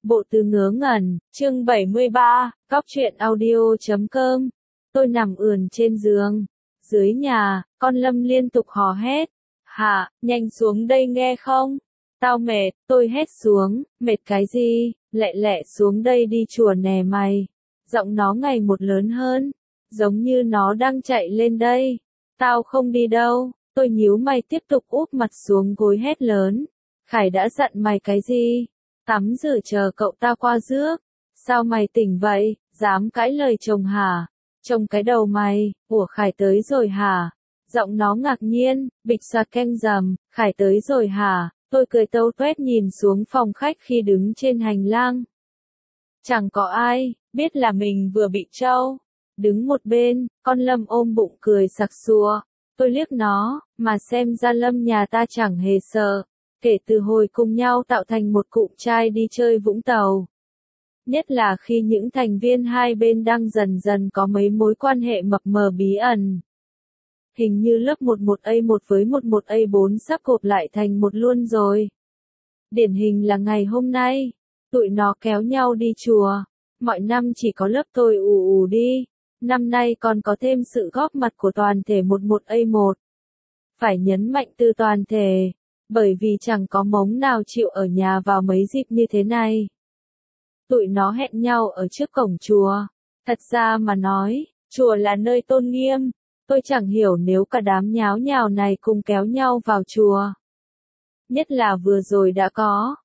Bộ từ ngớ ngẩn, chương 73, cóc truyện audio.com. Tôi nằm ườn trên giường. Dưới nhà, con Lâm liên tục hò hét. Hả, nhanh xuống đây nghe không? Tao mệt, tôi hét xuống, mệt cái gì, lẹ lẹ xuống đây đi chùa nè mày. Giọng nó ngày một lớn hơn, giống như nó đang chạy lên đây. Tao không đi đâu, tôi nhíu mày tiếp tục úp mặt xuống gối hét lớn. Khải đã dặn mày cái gì? Tắm rửa chờ cậu ta qua rước. Sao mày tỉnh vậy, dám cãi lời chồng hả? Trông cái đầu mày, ủa Khải tới rồi hả? Giọng nó ngạc nhiên, bịch xoạt kem dầm, Khải tới rồi hả? Tôi cười tâu tuét nhìn xuống phòng khách khi đứng trên hành lang. Chẳng có ai, biết là mình vừa bị trâu. Đứng một bên, con Lâm ôm bụng cười sặc sụa. Tôi liếc nó, mà xem ra Lâm nhà ta chẳng hề sợ. Kể từ hồi cùng nhau tạo thành một cụm trai đi chơi Vũng Tàu. Nhất là khi những thành viên hai bên đang dần dần có mấy mối quan hệ mập mờ bí ẩn. Hình như lớp 11A1 với 11A4 sắp gộp lại thành một luôn rồi. Điển hình là ngày hôm nay, tụi nó kéo nhau đi chùa. Mọi năm chỉ có lớp tôi ù đi, năm nay còn có thêm sự góp mặt của toàn thể 11A1. Phải nhấn mạnh từ toàn thể, bởi vì chẳng có mống nào chịu ở nhà vào mấy dịp như thế này. Tụi nó hẹn nhau ở trước cổng chùa. Thật ra mà nói, chùa là nơi tôn nghiêm. Tôi chẳng hiểu nếu cả đám nháo nhào này cùng kéo nhau vào chùa. Nhất là vừa rồi đã có,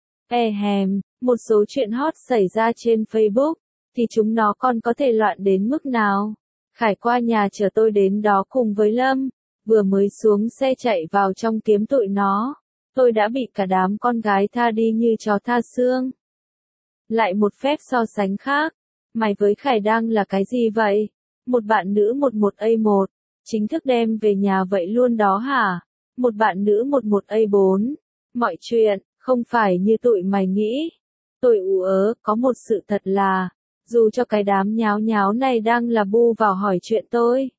một số chuyện hot xảy ra trên Facebook, thì chúng nó còn có thể loạn đến mức nào. Khải qua nhà chờ tôi đến đó cùng với Lâm, vừa mới xuống xe chạy vào trong kiếm tụi nó. Tôi đã bị cả đám con gái tha đi như chó tha xương. Lại một phép so sánh khác. Mày với Khải đang là cái gì vậy? Một bạn nữ 11A1, chính thức đem về nhà vậy luôn đó hả? Một bạn nữ 11A4. Mọi chuyện, không phải như tụi mày nghĩ. Tôi có một sự thật là, dù cho cái đám nháo nháo này đang là bu vào hỏi chuyện tôi.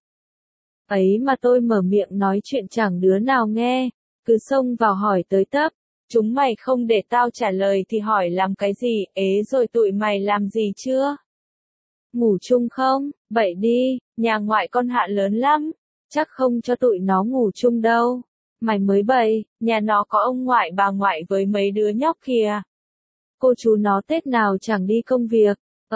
Ấy mà tôi mở miệng nói chuyện chẳng đứa nào nghe. Cứ xông vào hỏi tới tấp, chúng mày không để tao trả lời thì hỏi làm cái gì, rồi tụi mày làm gì chưa? Ngủ chung không? Vậy đi, nhà ngoại con Hạ lớn lắm, chắc không cho tụi nó ngủ chung đâu. Mày mới bậy, nhà nó có ông ngoại bà ngoại với mấy đứa nhóc kìa. Cô chú nó Tết nào chẳng đi công việc,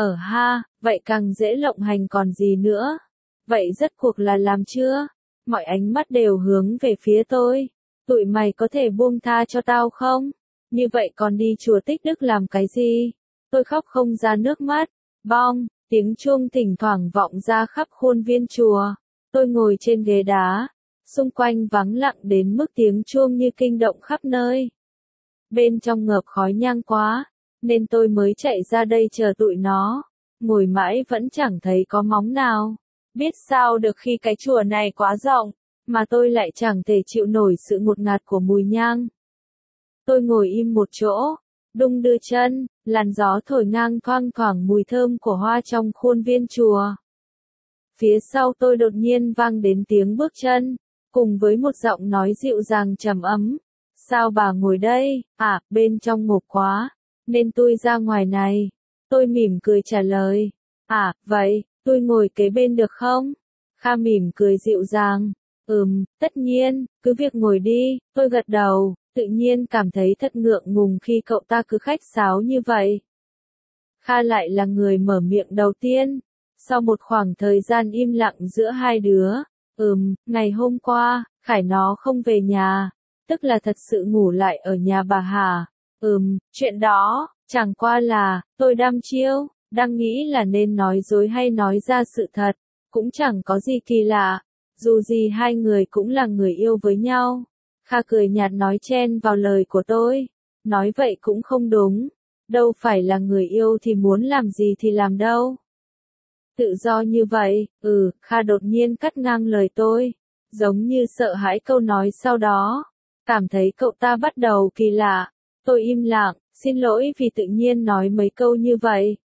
vậy càng dễ lộng hành còn gì nữa. Vậy rốt cuộc là làm chưa? Mọi ánh mắt đều hướng về phía tôi. Tụi mày có thể buông tha cho tao không? Như vậy còn đi chùa Tích Đức làm cái gì? Tôi khóc không ra nước mắt. Bong, tiếng chuông thỉnh thoảng vọng ra khắp khuôn viên chùa. Tôi ngồi trên ghế đá. Xung quanh vắng lặng đến mức tiếng chuông như kinh động khắp nơi. Bên trong ngợp khói nhang quá, nên tôi mới chạy ra đây chờ tụi nó. Ngồi mãi vẫn chẳng thấy có móng nào. Biết sao được khi cái chùa này quá rộng, mà tôi lại chẳng thể chịu nổi sự ngột ngạt của mùi nhang. Tôi ngồi im một chỗ, đung đưa chân, làn gió thổi ngang thoang thoảng mùi thơm của hoa trong khuôn viên chùa. Phía sau tôi đột nhiên vang đến tiếng bước chân, cùng với một giọng nói dịu dàng trầm ấm. Sao bà ngồi đây? Bên trong ngộp quá, nên tôi ra ngoài này. Tôi mỉm cười trả lời. Vậy, tôi ngồi kế bên được không? Kha mỉm cười dịu dàng. Tất nhiên, cứ việc ngồi đi, tôi gật đầu, tự nhiên cảm thấy thật ngượng ngùng khi cậu ta cứ khách sáo như vậy. Kha lại là người mở miệng đầu tiên, sau một khoảng thời gian im lặng giữa hai đứa. Ngày hôm qua, Khải nó không về nhà, tức là thật sự ngủ lại ở nhà bà Hà. Chuyện đó, chẳng qua là, tôi đăm chiêu, đang nghĩ là nên nói dối hay nói ra sự thật, cũng chẳng có gì kỳ lạ. Dù gì hai người cũng là người yêu với nhau. Kha cười nhạt nói chen vào lời của tôi. Nói vậy cũng không đúng. Đâu phải là người yêu thì muốn làm gì thì làm đâu. Tự do như vậy, Kha đột nhiên cắt ngang lời tôi. Giống như sợ hãi câu nói sau đó. Cảm thấy cậu ta bắt đầu kỳ lạ. Tôi im lặng, xin lỗi vì tự nhiên nói mấy câu như vậy.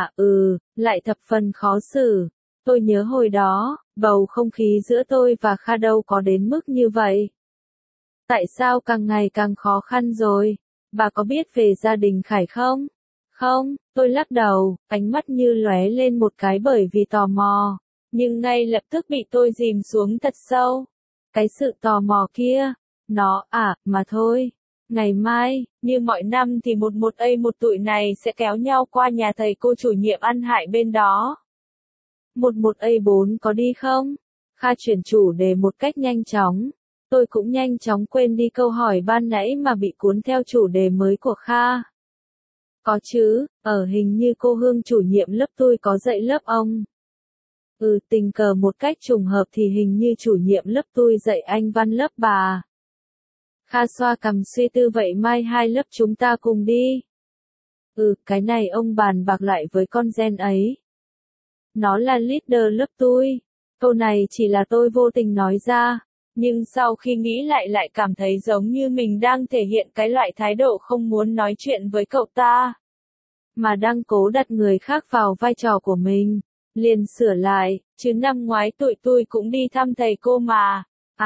Lại thập phần khó xử. Tôi nhớ hồi đó, bầu không khí giữa tôi và Kha đâu có đến mức như vậy. Tại sao càng ngày càng khó khăn rồi? Bà có biết về gia đình Khải không? Không, tôi lắc đầu, ánh mắt như lóe lên một cái bởi vì tò mò, nhưng ngay lập tức bị tôi dìm xuống thật sâu. Cái sự tò mò kia, nó mà thôi. Ngày mai, như mọi năm thì một tụi này sẽ kéo nhau qua nhà thầy cô chủ nhiệm ăn hại bên đó. 11A4 có đi không? Kha chuyển chủ đề một cách nhanh chóng. Tôi cũng nhanh chóng quên đi câu hỏi ban nãy mà bị cuốn theo chủ đề mới của Kha. Có chứ, hình như cô Hương chủ nhiệm lớp tôi có dạy lớp ông. Tình cờ một cách trùng hợp thì hình như chủ nhiệm lớp tôi dạy Anh văn lớp bà. Kha xoa cằm suy tư vậy mai hai lớp chúng ta cùng đi. Cái này ông bàn bạc lại với con gen ấy. Nó là leader lớp tôi. Câu này chỉ là tôi vô tình nói ra, nhưng sau khi nghĩ lại cảm thấy giống như mình đang thể hiện cái loại thái độ không muốn nói chuyện với cậu ta, mà đang cố đặt người khác vào vai trò của mình. Liền sửa lại, chứ năm ngoái tụi tôi cũng đi thăm thầy cô mà.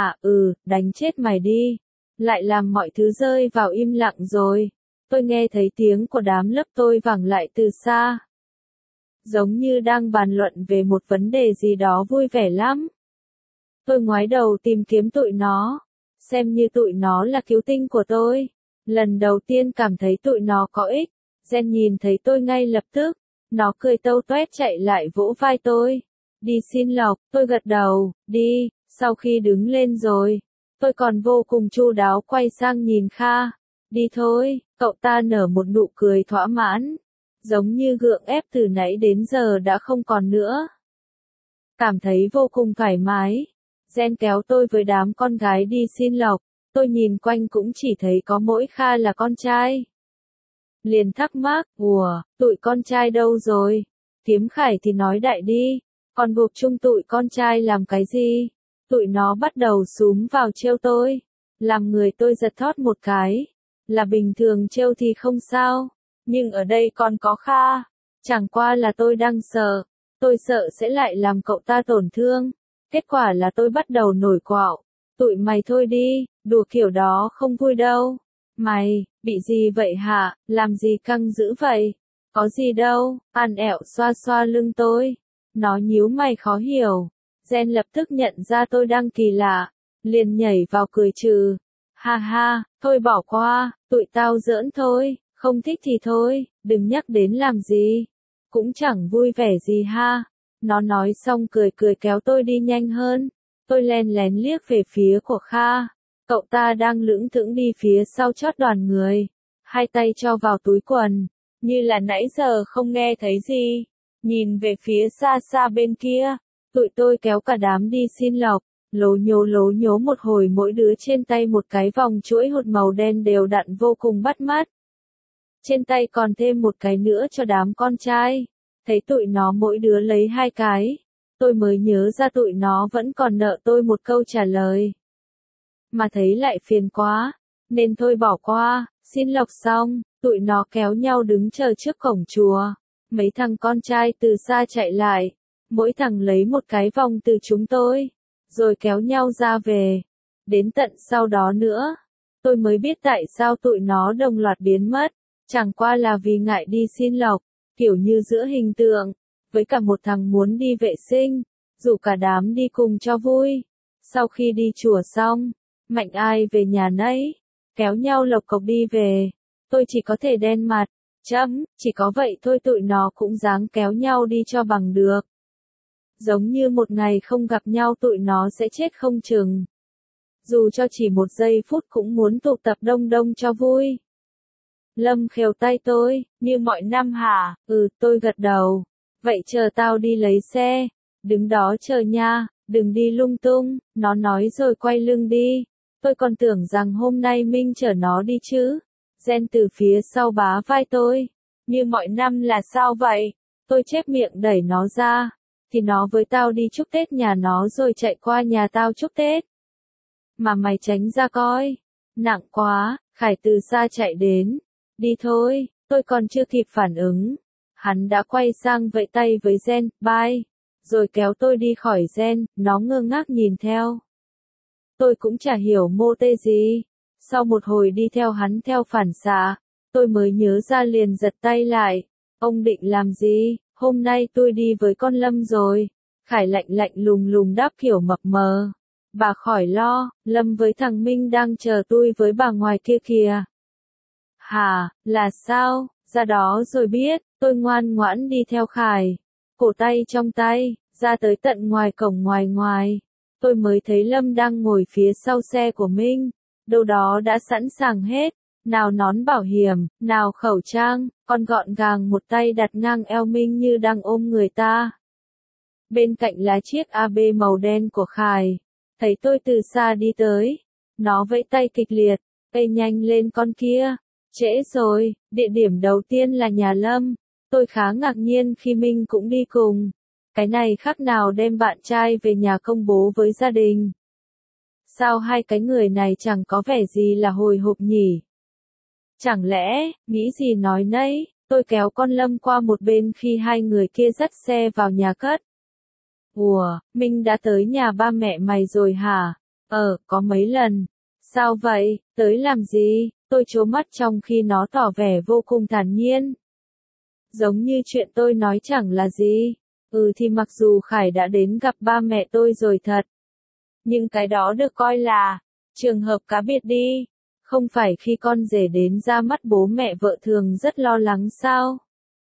Đánh chết mày đi. Lại làm mọi thứ rơi vào im lặng rồi. Tôi nghe thấy tiếng của đám lớp tôi vẳng lại từ xa. Giống như đang bàn luận về một vấn đề gì đó vui vẻ lắm. Tôi ngoái đầu tìm kiếm tụi nó, xem như tụi nó là cứu tinh của tôi. Lần đầu tiên cảm thấy tụi nó có ích. Gen nhìn thấy tôi ngay lập tức, nó cười tâu toét chạy lại vỗ vai tôi. Đi xin lộc, tôi gật đầu, đi. Sau khi đứng lên rồi, tôi còn vô cùng chu đáo quay sang nhìn Kha. Đi thôi, cậu ta nở một nụ cười thỏa mãn, giống như gượng ép từ nãy đến giờ đã không còn nữa. Cảm thấy vô cùng thoải mái. Gen kéo tôi với đám con gái đi xin lộc, tôi nhìn quanh cũng chỉ thấy có mỗi Kha là con trai. Liền thắc mắc, tụi con trai đâu rồi? Tiếm Khải thì nói đại đi, còn gộp chung tụi con trai làm cái gì? Tụi nó bắt đầu xúm vào trêu tôi, làm người tôi giật thót một cái. Là bình thường trêu thì không sao, nhưng ở đây còn có Kha, chẳng qua là tôi đang sợ. Tôi sợ sẽ lại làm cậu ta tổn thương. Kết quả là tôi bắt đầu nổi quạo. Tụi mày thôi đi, đùa kiểu đó không vui đâu. Mày, bị gì vậy hả, làm gì căng dữ vậy? Có gì đâu, An ẹo xoa xoa lưng tôi. Nó nhíu mày khó hiểu. Gen lập tức nhận ra tôi đang kỳ lạ, liền nhảy vào cười trừ. Ha ha, thôi bỏ qua, tụi tao giỡn thôi, không thích thì thôi, đừng nhắc đến làm gì. Cũng chẳng vui vẻ gì ha. Nó nói xong cười kéo tôi đi nhanh hơn. Tôi len lén liếc về phía của Kha. Cậu ta đang lững thững đi phía sau chót đoàn người. Hai tay cho vào túi quần. Như là nãy giờ không nghe thấy gì. Nhìn về phía xa xa bên kia. Tụi tôi kéo cả đám đi xin lộc. Lố nhố một hồi mỗi đứa trên tay một cái vòng chuỗi hột màu đen đều đặn vô cùng bắt mắt. Trên tay còn thêm một cái nữa cho đám con trai. Thấy tụi nó mỗi đứa lấy hai cái, tôi mới nhớ ra tụi nó vẫn còn nợ tôi một câu trả lời. Mà thấy lại phiền quá, nên thôi bỏ qua. Xin lộc xong, tụi nó kéo nhau đứng chờ trước cổng chùa. Mấy thằng con trai từ xa chạy lại, mỗi thằng lấy một cái vòng từ chúng tôi, rồi kéo nhau ra về. Đến tận sau đó nữa, tôi mới biết tại sao tụi nó đồng loạt biến mất, chẳng qua là vì ngại đi xin lộc. Kiểu như giữa hình tượng, với cả một thằng muốn đi vệ sinh, rủ cả đám đi cùng cho vui. Sau khi đi chùa xong, mạnh ai về nhà nấy, kéo nhau lộc cộc đi về. Tôi chỉ có thể đen mặt, chỉ có vậy thôi tụi nó cũng dáng kéo nhau đi cho bằng được. Giống như một ngày không gặp nhau tụi nó sẽ chết không chừng. Dù cho chỉ một giây phút cũng muốn tụ tập đông đông cho vui. Lâm khều tay tôi, như mọi năm hả? Tôi gật đầu. Vậy chờ tao đi lấy xe. Đứng đó chờ nha, đừng đi lung tung. Nó nói rồi quay lưng đi. Tôi còn tưởng rằng hôm nay Minh chở nó đi chứ. Gen từ phía sau bá vai tôi. Như mọi năm là sao vậy? Tôi chép miệng đẩy nó ra. Thì nó với tao đi chúc Tết nhà nó rồi chạy qua nhà tao chúc Tết. Mà mày tránh ra coi. Nặng quá, Khải từ xa chạy đến. Đi thôi, tôi còn chưa kịp phản ứng. Hắn đã quay sang vẫy tay với Gen, bye. Rồi kéo tôi đi khỏi Gen, nó ngơ ngác nhìn theo. Tôi cũng chả hiểu mô tê gì. Sau một hồi đi theo hắn theo phản xạ, Tôi mới nhớ ra liền giật tay lại. Ông định làm gì? Hôm nay tôi đi với con Lâm rồi. Khải lạnh lạnh lùng lùng đáp kiểu mập mờ. Bà khỏi lo, Lâm với thằng Minh đang chờ tôi với bà ngoài kia kìa. Hả, là sao? Ra đó rồi biết, tôi ngoan ngoãn đi theo Khải. Cổ tay trong tay, ra tới tận ngoài cổng ngoài. Tôi mới thấy Lâm đang ngồi phía sau xe của Minh. Đâu đó đã sẵn sàng hết. Nào nón bảo hiểm, nào khẩu trang, còn gọn gàng một tay đặt ngang eo Minh như đang ôm người ta. Bên cạnh là chiếc AB màu đen của Khải. Thấy tôi từ xa đi tới. Nó vẫy tay kịch liệt, "Ê nhanh lên con kia. Trễ rồi." Địa điểm đầu tiên là nhà Lâm. Tôi khá ngạc nhiên khi Minh cũng đi cùng. Cái này khác nào đem bạn trai về nhà công bố với gia đình. Sao hai cái người này chẳng có vẻ gì là hồi hộp nhỉ? Chẳng lẽ, nghĩ gì nói nấy, tôi kéo con Lâm qua một bên khi hai người kia dắt xe vào nhà cất. Ủa, Minh đã tới nhà ba mẹ mày rồi hả? Có mấy lần. Sao vậy, tới làm gì? Tôi trố mắt trong khi nó tỏ vẻ vô cùng thản nhiên. Giống như chuyện tôi nói chẳng là gì. Thì mặc dù Khải đã đến gặp ba mẹ tôi rồi thật. Nhưng cái đó được coi là trường hợp cá biệt đi. Không phải khi con rể đến ra mắt bố mẹ vợ thường rất lo lắng sao?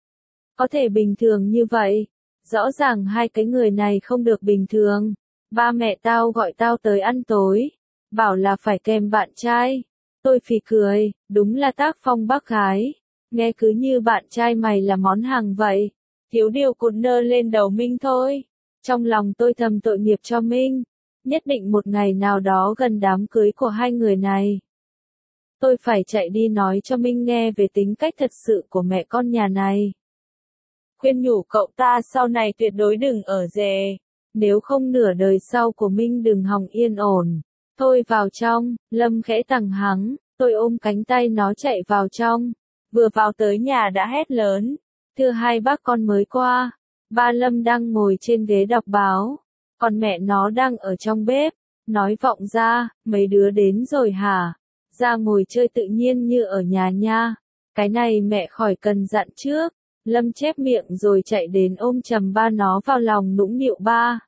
Có thể bình thường như vậy. Rõ ràng hai cái người này không được bình thường. Ba mẹ tao gọi tao tới ăn tối. Bảo là phải kèm bạn trai. Tôi phì cười, đúng là tác phong bác gái. Nghe cứ như bạn trai mày là món hàng vậy. Thiếu điều cột nơ lên đầu Minh thôi. Trong lòng tôi thầm tội nghiệp cho Minh. Nhất định một ngày nào đó gần đám cưới của hai người này. Tôi phải chạy đi nói cho Minh nghe về tính cách thật sự của mẹ con nhà này. Khuyên nhủ cậu ta sau này tuyệt đối đừng ở rể. Nếu không nửa đời sau của Minh đừng hòng yên ổn. Thôi vào trong, Lâm khẽ tằng hắng, tôi ôm cánh tay nó chạy vào trong. Vừa vào tới nhà đã hét lớn. Thưa hai bác con mới qua. Ba Lâm đang ngồi trên ghế đọc báo. Còn mẹ nó đang ở trong bếp. Nói vọng ra, mấy đứa đến rồi hả? Ra ngồi chơi tự nhiên như ở nhà nha. Cái này mẹ khỏi cần dặn trước. Lâm chép miệng rồi chạy đến ôm chầm ba nó vào lòng nũng nịu ba.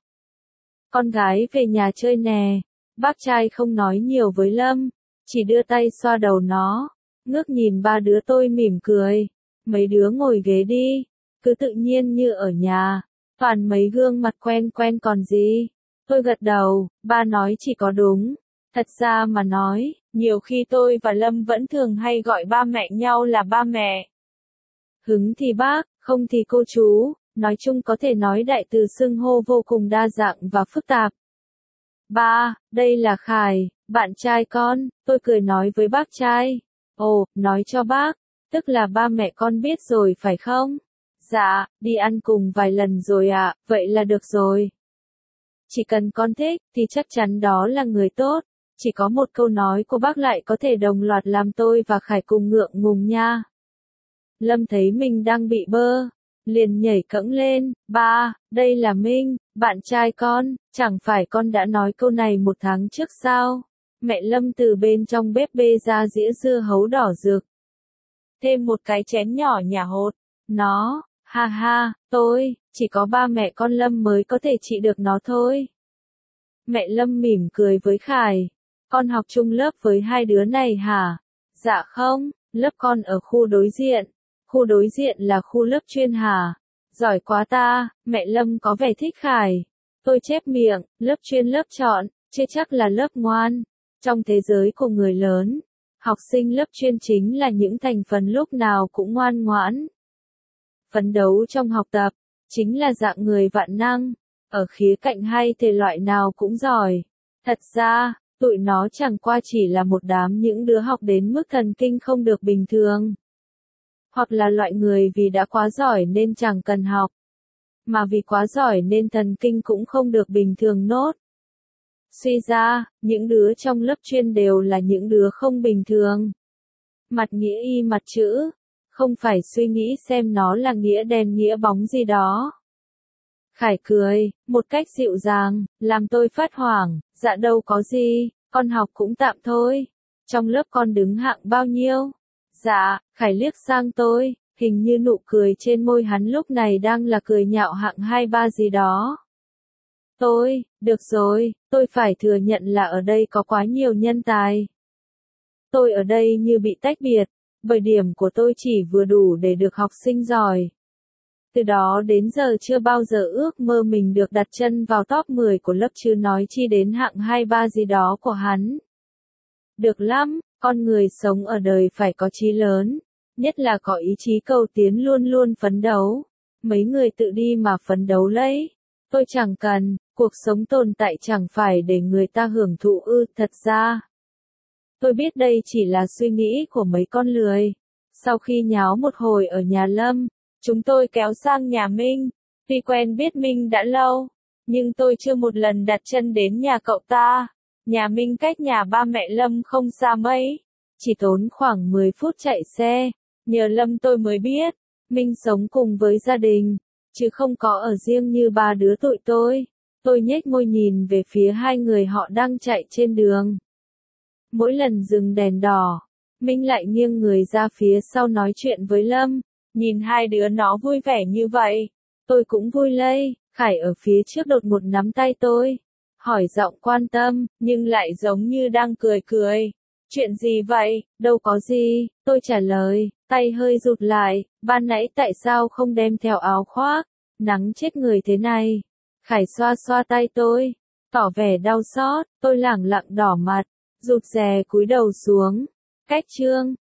Con gái về nhà chơi nè. Bác trai không nói nhiều với Lâm. Chỉ đưa tay xoa đầu nó. Ngước nhìn ba đứa tôi mỉm cười. Mấy đứa ngồi ghế đi. Cứ tự nhiên như ở nhà. Toàn mấy gương mặt quen quen còn gì. Tôi gật đầu, ba nói chỉ có đúng. Thật ra mà nói, nhiều khi tôi và Lâm vẫn thường hay gọi ba mẹ nhau là ba mẹ. Hứng thì bác, không thì cô chú, nói chung có thể nói đại từ xưng hô vô cùng đa dạng và phức tạp. Ba, đây là Khải, bạn trai con, tôi cười nói với bác trai. Ồ, nói cho bác, tức là ba mẹ con biết rồi phải không? Dạ, đi ăn cùng vài lần rồi ạ, vậy là được rồi. Chỉ cần con thích, thì chắc chắn đó là người tốt. Chỉ có một câu nói của bác lại có thể đồng loạt làm tôi và Khải cùng ngượng ngùng nha. Lâm thấy mình đang bị bơ, liền nhảy cẫng lên. Ba, đây là Minh, bạn trai con, chẳng phải con đã nói câu này một tháng trước sao? Mẹ Lâm từ bên trong bếp bê ra dĩa dưa hấu đỏ rực. Thêm một cái chén nhỏ nhả hột. Nó, ha ha, chỉ có ba mẹ con Lâm mới có thể trị được nó thôi. Mẹ Lâm mỉm cười với Khải. Con học chung lớp với hai đứa này hả? Dạ không, lớp con ở khu đối diện. Khu đối diện là khu lớp chuyên hả? Giỏi quá ta, mẹ Lâm có vẻ thích Khải. Tôi chép miệng, lớp chuyên lớp chọn, chứ chắc là lớp ngoan. Trong thế giới của người lớn, học sinh lớp chuyên chính là những thành phần lúc nào cũng ngoan ngoãn. Phấn đấu trong học tập, chính là dạng người vạn năng. Ở khía cạnh hay thể loại nào cũng giỏi. Thật ra, tụi nó chẳng qua chỉ là một đám những đứa học đến mức thần kinh không được bình thường. Hoặc là loại người vì đã quá giỏi nên chẳng cần học. Mà vì quá giỏi nên thần kinh cũng không được bình thường nốt. Suy ra, những đứa trong lớp chuyên đều là những đứa không bình thường. Mặt nghĩa y mặt chữ. Không phải suy nghĩ xem nó là nghĩa đen nghĩa bóng gì đó. Khải cười, một cách dịu dàng, làm tôi phát hoảng. Dạ đâu có gì, con học cũng tạm thôi. Trong lớp con đứng hạng bao nhiêu? Dạ, Khải liếc sang tôi, hình như nụ cười trên môi hắn lúc này đang là cười nhạo hạng 2-3 gì đó. Được rồi, tôi phải thừa nhận là ở đây có quá nhiều nhân tài. Tôi ở đây như bị tách biệt, bởi điểm của tôi chỉ vừa đủ để được học sinh giỏi. Từ đó đến giờ chưa bao giờ ước mơ mình được đặt chân vào top 10 của lớp chứ nói chi đến hạng 2-3 gì đó của hắn. Được lắm, con người sống ở đời phải có chí lớn, nhất là có ý chí cầu tiến luôn luôn phấn đấu. Mấy người tự đi mà phấn đấu lấy. Tôi chẳng cần, cuộc sống tồn tại chẳng phải để người ta hưởng thụ ư, thật ra. Tôi biết đây chỉ là suy nghĩ của mấy con lười. Sau khi nháo một hồi ở nhà Lâm, chúng tôi kéo sang nhà Minh. Tuy quen biết Minh đã lâu, nhưng tôi chưa một lần đặt chân đến nhà cậu ta. Nhà Minh cách nhà ba mẹ Lâm không xa mấy, chỉ tốn khoảng 10 phút chạy xe. Nhờ Lâm tôi mới biết, Minh sống cùng với gia đình, chứ không có ở riêng như ba đứa tụi tôi. Tôi nhếch môi nhìn về phía hai người họ đang chạy trên đường. Mỗi lần dừng đèn đỏ, Minh lại nghiêng người ra phía sau nói chuyện với Lâm. Nhìn hai đứa nó vui vẻ như vậy, tôi cũng vui lây. Khải ở phía trước đột ngột nắm tay tôi, hỏi giọng quan tâm, nhưng lại giống như đang cười cười. Chuyện gì vậy? Đâu có gì, tôi trả lời, tay hơi rụt lại, ban nãy tại sao không đem theo áo khoác, nắng chết người thế này. Khải xoa xoa tay tôi, tỏ vẻ đau xót, tôi lẳng lặng đỏ mặt, rụt rè cúi đầu xuống. Cách chương